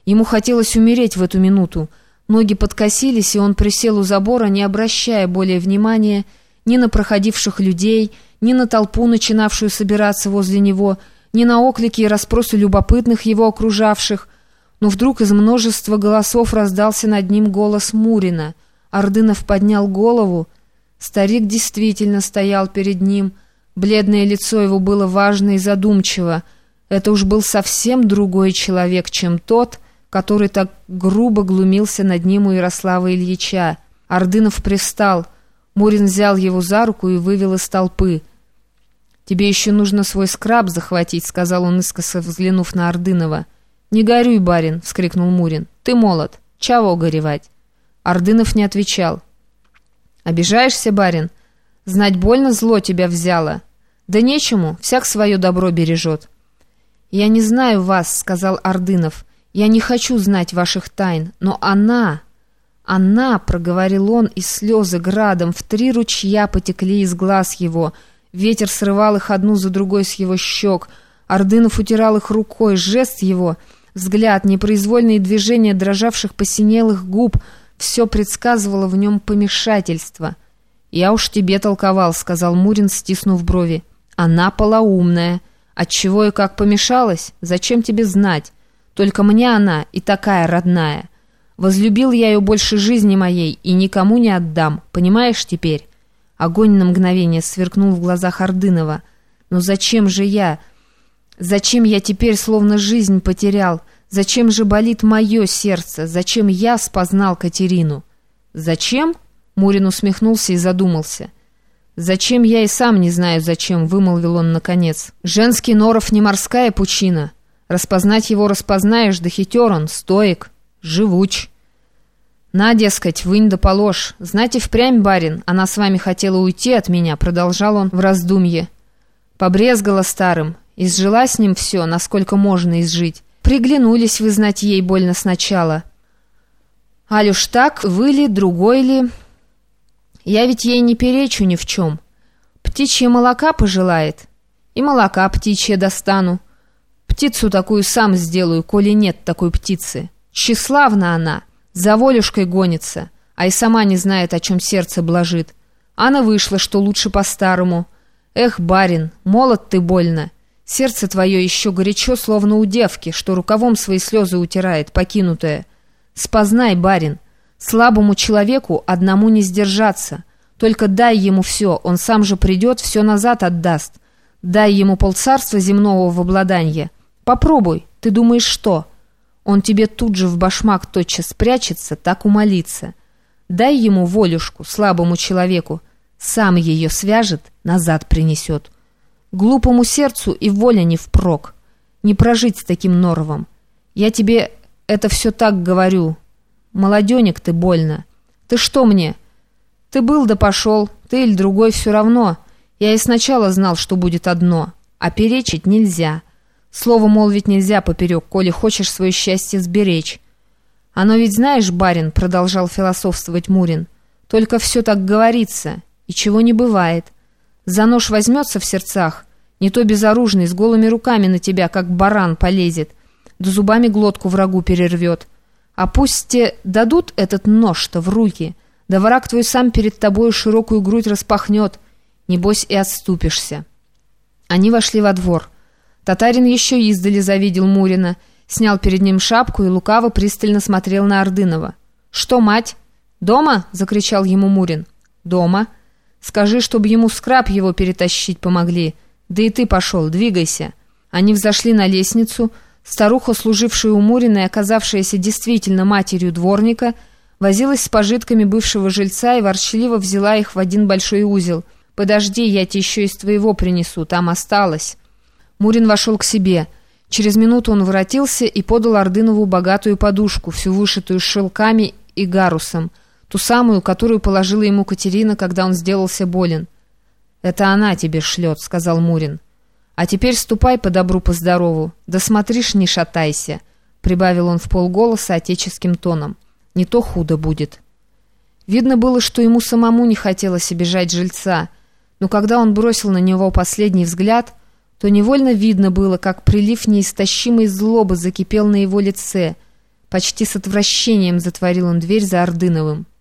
Ему хотелось умереть в эту минуту. Ноги подкосились, и он присел у забора, не обращая более внимания ни на проходивших людей, ни на толпу, начинавшую собираться возле него, ни на оклики и расспросы любопытных его окружавших. Но вдруг из множества голосов раздался над ним голос Мурина. Ордынов поднял голову. Старик действительно стоял перед ним. Бледное лицо его было важно и задумчиво. Это уж был совсем другой человек, чем тот, который так грубо глумился над ним у Ярослава Ильича. Ордынов привстал. Мурин взял его за руку и вывел из толпы. «Тебе еще нужно свой скраб захватить», — сказал он, искоса взглянув на Ордынова. «Не горюй, барин», — вскрикнул Мурин. «Ты молод. Чего горевать?» Ордынов не отвечал. «Обижаешься, барин? Знать больно зло тебя взяло. Да нечему, всяк свое добро бережет». «Я не знаю вас», — сказал Ордынов. «Я не хочу знать ваших тайн, но она...» «Она», — проговорил он, и слезы градом в 3 ручья потекли из глаз его. Ветер срывал их одну за другой с его щек. Ордынов утирал их рукой. Жест его, взгляд, непроизвольные движения дрожавших посинелых губ — все предсказывало в нем помешательство. «Я уж тебе толковал», — сказал Мурин, стиснув брови. «Она полоумная. Отчего и как помешалась? Зачем тебе знать? Только мне она и такая родная. Возлюбил я ее больше жизни моей и никому не отдам. Понимаешь теперь?» Огонь на мгновение сверкнул в глазах Ордынова. «Но зачем же я? Зачем я теперь словно жизнь потерял? Зачем же болит мое сердце? Зачем я спознал Катерину?» «Зачем?» — Мурин усмехнулся и задумался. «Зачем, я и сам не знаю зачем», — вымолвил он наконец. «Женский норов не морская пучина. Распознать его распознаешь, да хитер он, стоек, живуч. На, дескать, вынь да положь. Знаете, впрямь, барин, она с вами хотела уйти от меня», — продолжал он в раздумье. «Побрезгала старым, изжила с ним все, насколько можно изжить. Приглянулись вы, знать, ей больно сначала. Аль уж так, вы ли, другой ли? Я ведь ей не перечу ни в чем. Птичье молока пожелает, и молока птичье достану. Птицу такую сам сделаю, коли нет такой птицы. Тщеславна она, за волюшкой гонится, а и сама не знает, о чем сердце блажит. Она вышла, что лучше по-старому. Эх, барин, молод ты больно. Сердце твое еще горячо, словно у девки, что рукавом свои слезы утирает, покинутая. Спознай, барин, слабому человеку одному не сдержаться. Только дай ему все, он сам же придет, все назад отдаст. Дай ему полцарства земного в обладанье. Попробуй, ты думаешь, что? Он тебе тут же в башмак тотчас спрячется, так умолится. Дай ему волюшку, слабому человеку, сам ее свяжет, назад принесет. Глупому сердцу и воля не впрок. Не прожить с таким норовом. Я тебе это все так говорю. Молоденек ты больно. Ты что мне? Ты был да пошел, ты или другой все равно. Я и сначала знал, что будет одно. А перечить нельзя. Слово молвить нельзя поперек, коли хочешь свое счастье сберечь. Оно ведь знаешь, барин, продолжал философствовать Мурин, только все так говорится, и чего не бывает. За нож возьмется в сердцах, не то безоружный, с голыми руками на тебя, как баран, полезет, да зубами глотку врагу перервет. А пусть те дадут этот нож-то в руки, да враг твой сам перед тобою широкую грудь распахнет, небось и отступишься». Они вошли во двор. Татарин еще издали завидел Мурина, снял перед ним шапку и лукаво пристально смотрел на Ордынова. «Что, мать? Дома?» — закричал ему Мурин. «Дома. Скажи, чтобы ему скраб его перетащить помогли. Да и ты пошел, двигайся». Они взошли на лестницу. Старуха, служившая у Мурина и оказавшаяся действительно матерью дворника, возилась с пожитками бывшего жильца и ворчливо взяла их в один большой узел. «Подожди, я тебе еще из твоего принесу, там осталось». Мурин вошел к себе. Через минуту он воротился и подал Ордынову богатую подушку, всю вышитую шелками и гарусом, ту самую, которую положила ему Катерина, когда он сделался болен. «Это она тебе шлет», — сказал Мурин. «А теперь ступай по добру, по здорову, да смотришь, не шатайся», — прибавил он вполголоса отеческим тоном. «Не то худо будет». Видно было, что ему самому не хотелось обижать жильца, но когда он бросил на него последний взгляд, то невольно видно было, как прилив неистощимой злобы закипел на его лице. Почти с отвращением затворил он дверь за Ордыновым.